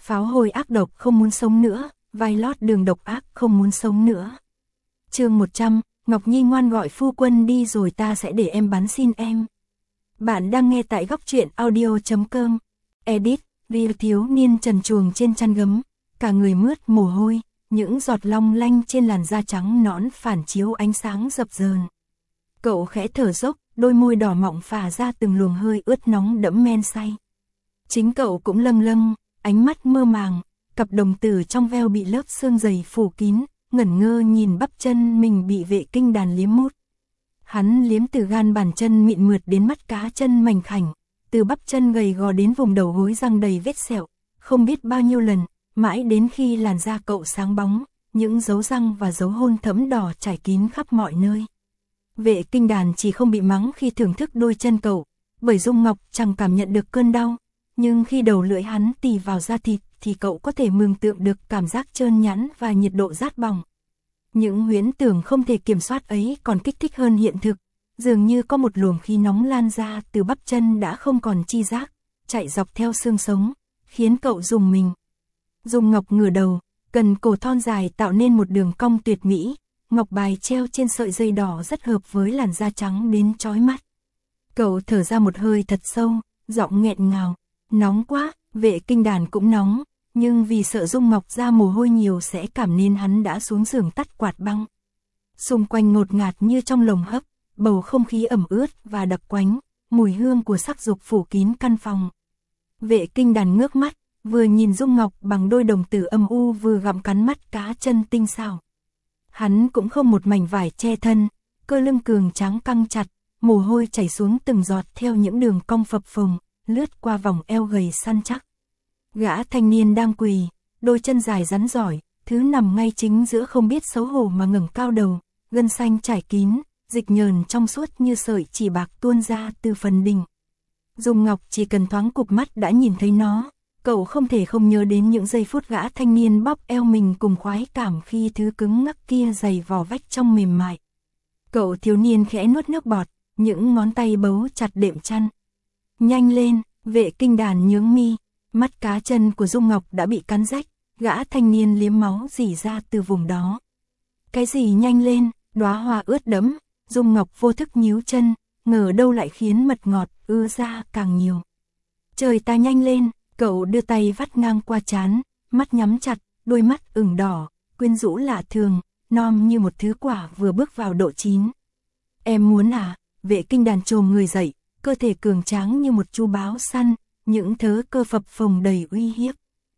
Pháo hôi ác độc không muốn sống nữa, vai lót đường độc ác không muốn sống nữa. Chương 100, Ngọc Nhi ngoan gọi phu quân đi rồi ta sẽ để em bắn xin em. Bạn đang nghe tại góc truyện audio.com. Edit, Real thiếu niên trần truồng trên chăn gấm, cả người mướt mồ hôi, những giọt long lanh trên làn da trắng nõn phản chiếu ánh sáng dập dờn. Cậu khẽ thở dốc, đôi môi đỏ mọng phả ra từng luồng hơi ướt nóng đẫm men say. Chính cậu cũng lâng lâng, ánh mắt mơ màng, cặp đồng tử trong veo bị lớp xương dày phủ kín, ngẩn ngơ nhìn bắp chân mình bị vệ kinh đàn liếm mút. Hắn liếm từ gan bàn chân mịn mượt đến mắt cá chân mảnh khảnh, từ bắp chân gầy gò đến vùng đầu gối răng đầy vết sẹo, không biết bao nhiêu lần, mãi đến khi làn da cậu sáng bóng, những dấu răng và dấu hôn thẫm đỏ trải kín khắp mọi nơi. Vệ kinh đàn chỉ không bị mắng khi thưởng thức đôi chân cậu, bởi Dung Ngọc chẳng cảm nhận được cơn đau, nhưng khi đầu lưỡi hắn tì vào da thịt thì cậu có thể mường tượng được cảm giác trơn nhẵn và nhiệt độ rát bỏng. Những huyễn tưởng không thể kiểm soát ấy còn kích thích hơn hiện thực, dường như có một luồng khí nóng lan ra từ bắp chân đã không còn chi giác, chạy dọc theo xương sống, khiến cậu rùng mình. Dung Ngọc ngửa đầu, cần cổ thon dài tạo nên một đường cong tuyệt mỹ, ngọc bài treo trên sợi dây đỏ rất hợp với làn da trắng đến chói mắt. Cậu thở ra một hơi thật sâu, giọng nghẹn ngào, nóng quá, vệ kinh đàn cũng nóng, nhưng vì sợ Dung Ngọc ra mồ hôi nhiều sẽ cảm nên hắn đã xuống giường tắt quạt băng. Xung quanh ngột ngạt như trong lồng hấp, bầu không khí ẩm ướt và đặc quánh, mùi hương của sắc dục phủ kín căn phòng. Vệ kinh đàn ngước mắt, vừa nhìn Dung Ngọc bằng đôi đồng tử âm u vừa gặm cắn mắt cá chân tinh xảo. Hắn cũng không một mảnh vải che thân, cơ lưng cường tráng căng chặt, mồ hôi chảy xuống từng giọt theo những đường cong phập phồng, lướt qua vòng eo gầy săn chắc. Gã thanh niên đang quỳ, đôi chân dài rắn giỏi, thứ nằm ngay chính giữa không biết xấu hổ mà ngẩng cao đầu, gân xanh trải kín, dịch nhờn trong suốt như sợi chỉ bạc tuôn ra từ phần đỉnh. Dung Ngọc chỉ cần thoáng cụp mắt đã nhìn thấy nó, cậu không thể không nhớ đến những giây phút gã thanh niên bóp eo mình cùng khoái cảm khi thứ cứng ngắc kia giày vò vách trong mềm mại. Cậu thiếu niên khẽ nuốt nước bọt, những ngón tay bấu chặt đệm chăn. Nhanh lên, vệ kinh đàn nhướng mi, mắt cá chân của Dung Ngọc đã bị cắn rách, gã thanh niên liếm máu rỉ ra từ vùng đó. Cái gì nhanh lên, đóa hoa ướt đẫm, Dung Ngọc vô thức nhíu chân, ngờ đâu lại khiến mật ngọt ưa ra càng nhiều. Trời ta nhanh lên, cậu đưa tay vắt ngang qua trán, mắt nhắm chặt, đôi mắt ửng đỏ, quyến rũ lạ thường, non như một thứ quả vừa bước vào độ chín. Em muốn à? Vệ kinh đàn chồm người dậy, cơ thể cường tráng như một chu báo săn, những thớ cơ phập phồng đầy uy hiếp.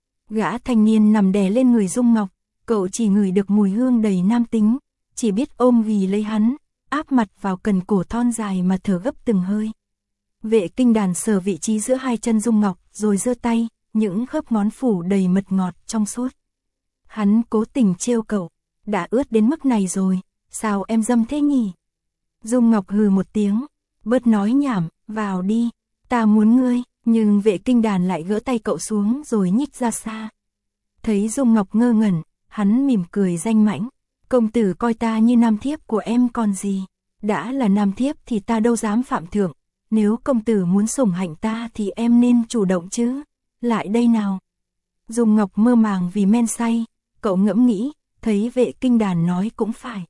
Gã thanh niên nằm đè lên người Dung Ngọc, cậu chỉ ngửi được mùi hương đầy nam tính, chỉ biết ôm ghì lấy hắn, áp mặt vào cần cổ thon dài mà thở gấp từng hơi. Vệ kinh đàn sờ vị trí giữa hai chân Dung Ngọc rồi giơ tay, những khớp ngón phủ đầy mật ngọt trong suốt. Hắn cố tình trêu cậu, đã ướt đến mức này rồi, sao em dâm thế nhỉ? Dung Ngọc hừ một tiếng, bớt nói nhảm, vào đi, ta muốn ngươi, nhưng vệ kinh đàn lại gỡ tay cậu xuống rồi nhích ra xa. Thấy Dung Ngọc ngơ ngẩn, hắn mỉm cười danh mãnh, công tử coi ta như nam thiếp của em còn gì, đã là nam thiếp thì ta đâu dám phạm thượng, nếu công tử muốn sủng hạnh ta thì em nên chủ động chứ, lại đây nào. Dung Ngọc mơ màng vì men say, cậu ngẫm nghĩ, thấy vệ kinh đàn nói cũng phải.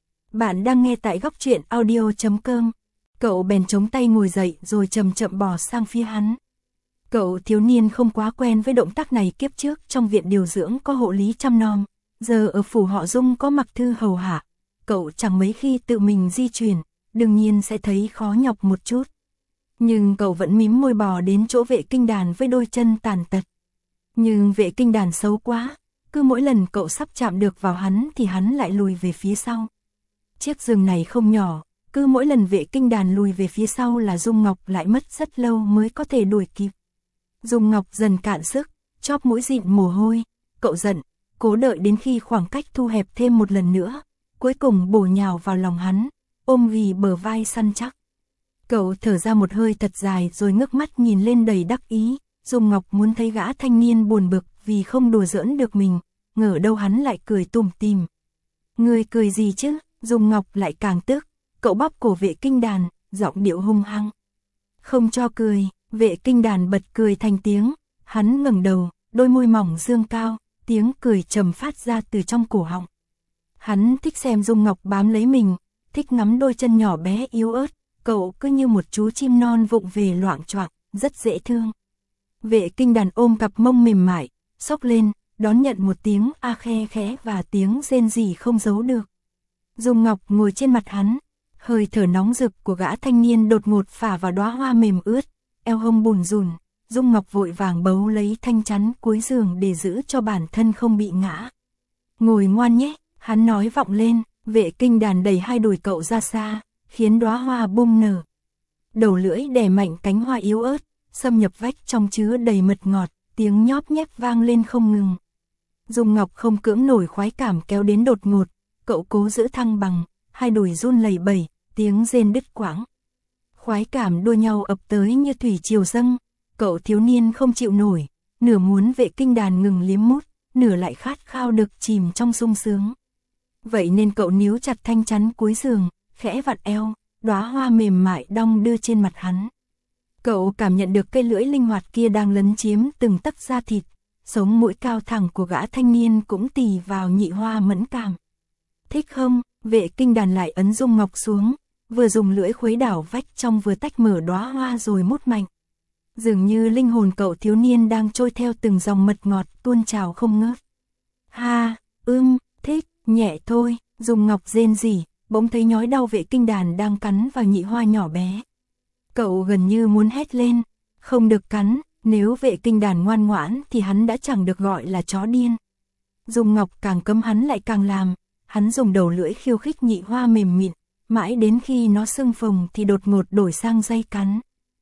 Bạn đang nghe tại góc truyện audio.com. Cậu bèn chống tay ngồi dậy rồi chậm chậm bò sang phía hắn. Cậu thiếu niên không quá quen với động tác này, kiếp trước trong viện điều dưỡng có hộ lý chăm nom, giờ ở phủ họ Dung có mặc thư hầu hạ. Cậu chẳng mấy khi tự mình di chuyển, đương nhiên sẽ thấy khó nhọc một chút. Nhưng cậu vẫn mím môi bò đến chỗ vệ kinh đàn với đôi chân tàn tật. Nhưng vệ kinh đàn xấu quá, cứ mỗi lần cậu sắp chạm được vào hắn thì hắn lại lùi về phía sau. Chiếc giường này không nhỏ, cứ mỗi lần vệ kinh đàn lùi về phía sau là Dung Ngọc lại mất rất lâu mới có thể đuổi kịp. Dung Ngọc dần cạn sức, chóp mũi dịn mồ hôi, cậu giận, cố đợi đến khi khoảng cách thu hẹp thêm một lần nữa, cuối cùng bổ nhào vào lòng hắn, ôm ghì bờ vai săn chắc. Cậu thở ra một hơi thật dài rồi ngước mắt nhìn lên đầy đắc ý, Dung Ngọc muốn thấy gã thanh niên buồn bực vì không đùa giỡn được mình, ngờ đâu hắn lại cười tủm tỉm. Ngươi cười gì chứ? Dung Ngọc lại càng tức, cậu bóp cổ vệ kinh đàn, giọng điệu hung hăng. Không cho cười, vệ kinh đàn bật cười thành tiếng, hắn ngẩng đầu, đôi môi mỏng dương cao, tiếng cười trầm phát ra từ trong cổ họng. Hắn thích xem Dung Ngọc bám lấy mình, thích ngắm đôi chân nhỏ bé yếu ớt, cậu cứ như một chú chim non vụng về loạng choạng, rất dễ thương. Vệ Kinh Đàn ôm cặp mông mềm mại, xốc lên, đón nhận một tiếng a khe khẽ và tiếng rên rỉ không giấu được. Dung Ngọc ngồi trên mặt hắn, hơi thở nóng rực của gã thanh niên đột ngột phả vào đóa hoa mềm ướt, eo hông bùn rùn. Dung Ngọc vội vàng bấu lấy thanh chắn cuối giường để giữ cho bản thân không bị ngã. Ngồi ngoan nhé, hắn nói vọng lên. Vệ Kinh Đàn đẩy hai đùi cậu ra xa, khiến đóa hoa bung nở. Đầu lưỡi đè mạnh cánh hoa yếu ớt, xâm nhập vách trong chứa đầy mật ngọt, tiếng nhóp nhép vang lên không ngừng. Dung Ngọc không cưỡng nổi khoái cảm kéo đến đột ngột, cậu cố giữ thăng bằng, hai đùi run lẩy bẩy, tiếng rên đứt quãng. Khoái cảm đua nhau ập tới như thủy triều dâng, cậu thiếu niên không chịu nổi, nửa muốn Vệ Kinh Đàn ngừng liếm mút, nửa lại khát khao được chìm trong sung sướng. Vậy nên cậu níu chặt thanh chắn cuối giường, khẽ vặn eo, đóa hoa mềm mại đong đưa trên mặt hắn. Cậu cảm nhận được cây lưỡi linh hoạt kia đang lấn chiếm từng tấc da thịt, sống mũi cao thẳng của gã thanh niên cũng tì vào nhị hoa mẫn cảm. Thích không? Vệ Kinh Đàn lại ấn Dung Ngọc xuống, vừa dùng lưỡi khuấy đảo vách trong vừa tách mở đóa hoa rồi mút mạnh. Dường như linh hồn cậu thiếu niên đang trôi theo từng dòng mật ngọt tuôn trào không ngớt. Ha, thích, nhẹ thôi, Dung Ngọc rên rỉ, bỗng thấy nhói đau Vệ Kinh Đàn đang cắn vào nhị hoa nhỏ bé. Cậu gần như muốn hét lên, không được cắn, nếu Vệ Kinh Đàn ngoan ngoãn thì hắn đã chẳng được gọi là chó điên. Dung Ngọc càng cấm hắn lại càng làm, hắn dùng đầu lưỡi khiêu khích nhị hoa mềm mịn, mãi đến khi nó sưng phồng thì đột ngột đổi sang dây cắn.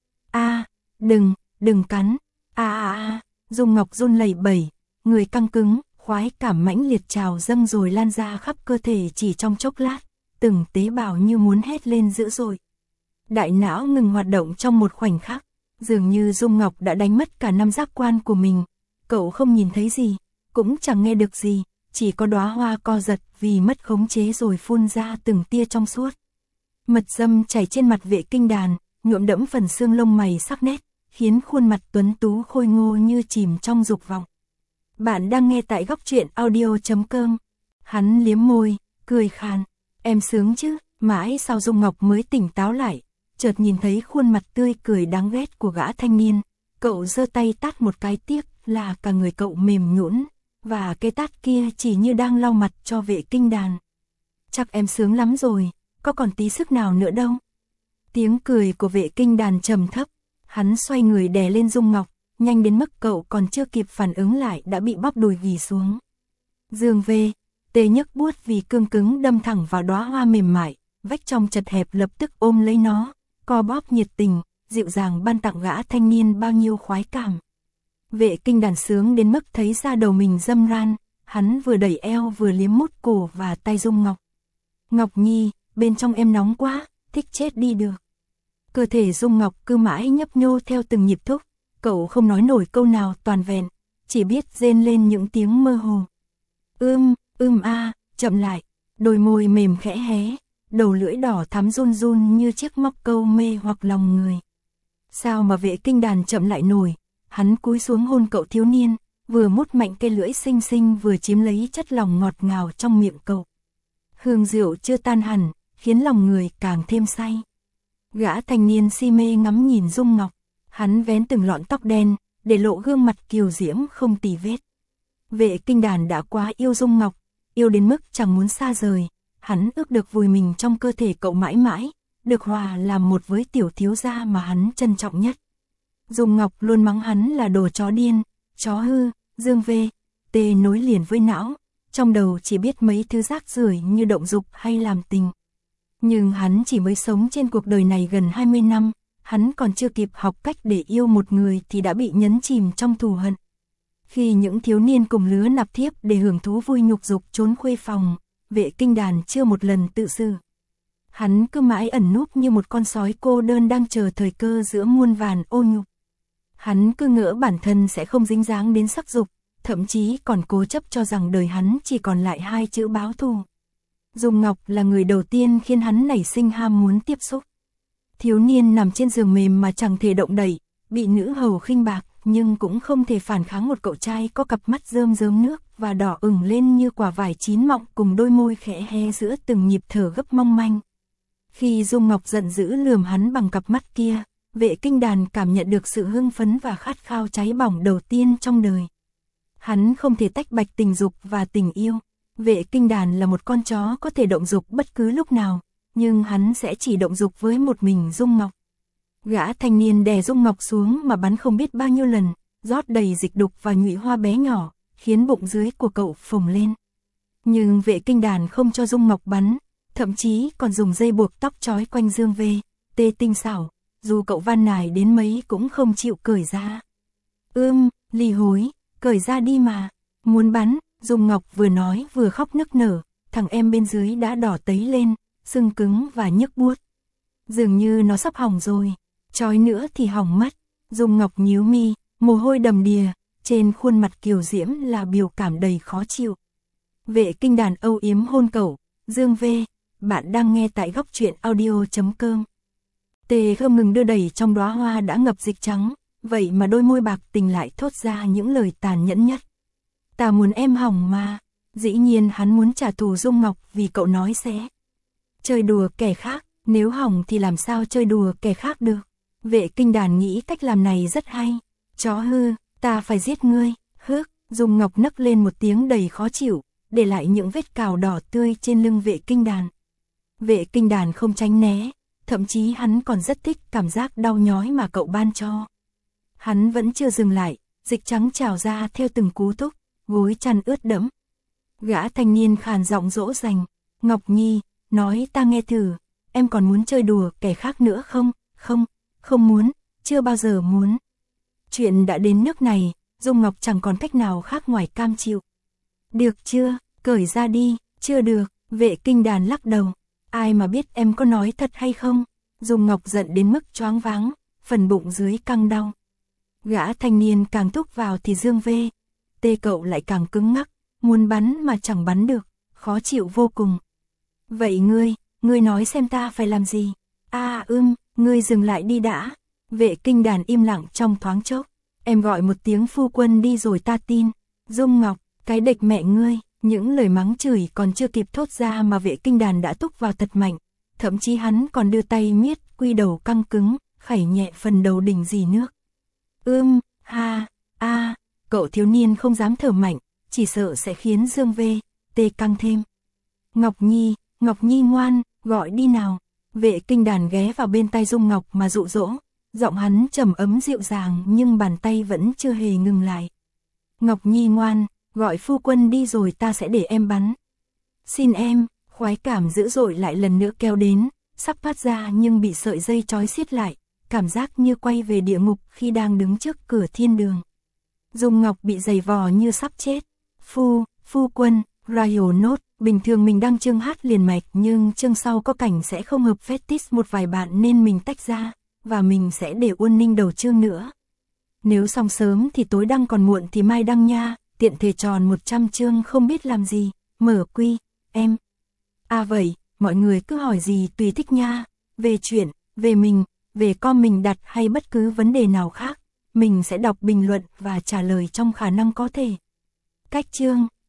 Đừng cắn, Dung Ngọc run lẩy bẩy, người căng cứng, khoái cảm mãnh liệt trào dâng rồi lan ra khắp cơ thể chỉ trong chốc lát, từng tế bào như muốn hét lên dữ dội. Đại não ngừng hoạt động trong một khoảnh khắc, dường như Dung Ngọc đã đánh mất cả năm giác quan của mình, cậu không nhìn thấy gì, cũng chẳng nghe được gì, chỉ có đóa hoa co giật vì mất khống chế rồi phun ra từng tia trong suốt. Mật dâm chảy trên mặt Vệ Kinh Đàn, nhuộm đẫm phần xương lông mày sắc nét, khiến khuôn mặt tuấn tú khôi ngô như chìm trong dục vọng. Bạn đang nghe tại Góc Truyện Audio.com. Hắn liếm môi, cười khàn. Em sướng chứ? Mãi sau Dung Ngọc mới tỉnh táo lại, chợt nhìn thấy khuôn mặt tươi cười đáng ghét của gã thanh niên. Cậu giơ tay tát một cái, tiếc là cả người cậu mềm nhũn, và cái tát kia chỉ như đang lau mặt cho Vệ Kinh Đàn. Chắc em sướng lắm rồi, có còn tí sức nào nữa đâu. Tiếng cười của Vệ Kinh Đàn trầm thấp, hắn xoay người đè lên Dung Ngọc, nhanh đến mức cậu còn chưa kịp phản ứng lại đã bị bóp đùi ghì xuống. Dương về, tê nhấc buốt vì cương cứng đâm thẳng vào đóa hoa mềm mại, vách trong chật hẹp lập tức ôm lấy nó, co bóp nhiệt tình, dịu dàng ban tặng gã thanh niên bao nhiêu khoái cảm. Vệ Kinh Đàn sướng đến mức thấy da đầu mình râm ran, hắn vừa đẩy eo vừa liếm mút cổ và tay Dung Ngọc. Ngọc Nhi, bên trong em nóng quá, thích chết đi được. Cơ thể Dung Ngọc cứ mãi nhấp nhô theo từng nhịp thúc, cậu không nói nổi câu nào toàn vẹn, chỉ biết rên lên những tiếng mơ hồ. Chậm lại, đôi môi mềm khẽ hé, đầu lưỡi đỏ thắm run run như chiếc móc câu mê hoặc lòng người. Sao mà Vệ Kinh Đàn chậm lại nổi, hắn cúi xuống hôn cậu thiếu niên, vừa mút mạnh cây lưỡi xinh xinh vừa chiếm lấy chất lòng ngọt ngào trong miệng cậu. Hương rượu chưa tan hẳn, khiến lòng người càng thêm say. Gã thanh niên si mê ngắm nhìn Dung Ngọc, hắn vén từng lọn tóc đen, để lộ gương mặt kiều diễm không tì vết. Vệ Kinh Đàn đã quá yêu Dung Ngọc, yêu đến mức chẳng muốn xa rời, hắn ước được vùi mình trong cơ thể cậu mãi mãi, được hòa làm một với tiểu thiếu gia mà hắn trân trọng nhất. Dung Ngọc luôn mắng hắn là đồ chó điên, chó hư, dương vê, tê nối liền với não, trong đầu chỉ biết mấy thứ rác rưởi như động dục hay làm tình. Nhưng hắn chỉ mới sống trên cuộc đời này gần 20 năm, hắn còn chưa kịp học cách để yêu một người thì đã bị nhấn chìm trong thù hận. Khi những thiếu niên cùng lứa nạp thiếp để hưởng thú vui nhục dục trốn khuê phòng, Vệ Kinh Đàn chưa một lần tự xử. Hắn cứ mãi ẩn núp như một con sói cô đơn đang chờ thời cơ giữa muôn vàn ô nhục. Hắn cứ ngỡ bản thân sẽ không dính dáng đến sắc dục, thậm chí còn cố chấp cho rằng đời hắn chỉ còn lại hai chữ báo thù. Dung Ngọc là người đầu tiên khiến hắn nảy sinh ham muốn tiếp xúc. Thiếu niên nằm trên giường mềm mà chẳng thể động đậy, bị nữ hầu khinh bạc, nhưng cũng không thể phản kháng một cậu trai có cặp mắt rơm rớm nước và đỏ ửng lên như quả vải chín mọng cùng đôi môi khẽ hé giữa từng nhịp thở gấp mong manh. Khi Dung Ngọc giận dữ lườm hắn bằng cặp mắt kia, Vệ Kinh Đàn cảm nhận được sự hưng phấn và khát khao cháy bỏng đầu tiên trong đời. Hắn không thể tách bạch tình dục và tình yêu. Vệ Kinh Đàn là một con chó có thể động dục bất cứ lúc nào, nhưng hắn sẽ chỉ động dục với một mình Dung Ngọc. Gã thanh niên đè Dung Ngọc xuống mà bắn không biết bao nhiêu lần, rót đầy dịch đục và nhụy hoa bé nhỏ, khiến bụng dưới của cậu phồng lên. Nhưng Vệ Kinh Đàn không cho Dung Ngọc bắn, thậm chí còn dùng dây buộc tóc trói quanh Dương Vê, tê tinh xảo, dù cậu van nài đến mấy cũng không chịu cởi ra. Ly hối, cởi ra đi mà, muốn bắn. Dung Ngọc vừa nói vừa khóc nức nở, thằng em bên dưới đã đỏ tấy lên, sưng cứng và nhức buốt. Dường như nó sắp hỏng rồi, trói nữa thì hỏng mất. Dung Ngọc nhíu mi, mồ hôi đầm đìa, trên khuôn mặt kiều diễm là biểu cảm đầy khó chịu. Vệ Kinh Đàn âu yếm hôn cậu, Dương V, bạn đang nghe tại góc truyện audio.com. Tê không ngừng đưa đẩy trong đóa hoa đã ngập dịch trắng, vậy mà đôi môi bạc tình lại thốt ra những lời tàn nhẫn nhất. Ta muốn em hỏng mà. Dĩ nhiên hắn muốn trả thù Dung Ngọc vì cậu nói sẽ chơi đùa kẻ khác, nếu hỏng thì làm sao chơi đùa kẻ khác được. Vệ Kinh Đàn nghĩ cách làm này rất hay. Chó hư, ta phải giết ngươi. Hước, Dung Ngọc nấc lên một tiếng đầy khó chịu, để lại những vết cào đỏ tươi trên lưng Vệ Kinh Đàn. Vệ Kinh Đàn không tránh né, thậm chí hắn còn rất thích cảm giác đau nhói mà cậu ban cho. Hắn vẫn chưa dừng lại, dịch trắng trào ra theo từng cú thúc, gối chăn ướt đẫm. Gã thanh niên khàn giọng dỗ dành, Ngọc Nhi, nói ta nghe thử, em còn muốn chơi đùa kẻ khác nữa không? Không muốn, chưa bao giờ muốn. Chuyện đã đến nước này, Dung Ngọc chẳng còn cách nào khác ngoài cam chịu. Được chưa, cởi ra đi. Chưa được. Vệ Kinh Đàn lắc đầu, ai mà biết em có nói thật hay không. Dung Ngọc giận đến mức choáng váng, phần bụng dưới căng đau. Gã thanh niên càng thúc vào thì Dương V, tê cậu lại càng cứng ngắc, muốn bắn mà chẳng bắn được, khó chịu vô cùng. Vậy ngươi nói xem ta phải làm gì? Ngươi dừng lại đi đã. Vệ Kinh Đàn im lặng trong thoáng chốc. Em gọi một tiếng phu quân đi rồi ta tin. Dung Ngọc, cái địch mẹ ngươi. Những lời mắng chửi còn chưa kịp thốt ra mà Vệ Kinh Đàn đã túc vào thật mạnh. Thậm chí hắn còn đưa tay miết quy đầu căng cứng, khẩy nhẹ phần đầu đỉnh dì nước. Cậu thiếu niên không dám thở mạnh, chỉ sợ sẽ khiến Dương V, tê căng thêm. Ngọc Nhi ngoan, gọi đi nào. Vệ Kinh Đàn ghé vào bên tai Dung Ngọc mà dụ dỗ, giọng hắn trầm ấm dịu dàng nhưng bàn tay vẫn chưa hề ngừng lại. Ngọc Nhi ngoan, gọi phu quân đi rồi ta sẽ để em bắn. Xin em. Khoái cảm dữ dội lại lần nữa kéo đến, sắp phát ra nhưng bị sợi dây trói siết lại, cảm giác như quay về địa ngục khi đang đứng trước cửa thiên đường. Dung Ngọc bị giày vò như sắp chết. Phu quân, Royal Note, bình thường mình đang chương hát liền mạch nhưng chương sau có cảnh sẽ không hợp fetish một vài bạn nên mình tách ra, và mình sẽ để Uân Ninh đầu chương nữa. Nếu xong sớm thì tối đăng còn muộn thì mai đăng nha, tiện thể tròn 100 chương không biết làm gì, mở quy, em. Vậy, mọi người cứ hỏi gì tùy thích nha, về chuyện, về mình, về con mình đặt hay bất cứ vấn đề nào khác, mình sẽ đọc bình luận và trả lời trong khả năng có thể. Cách chương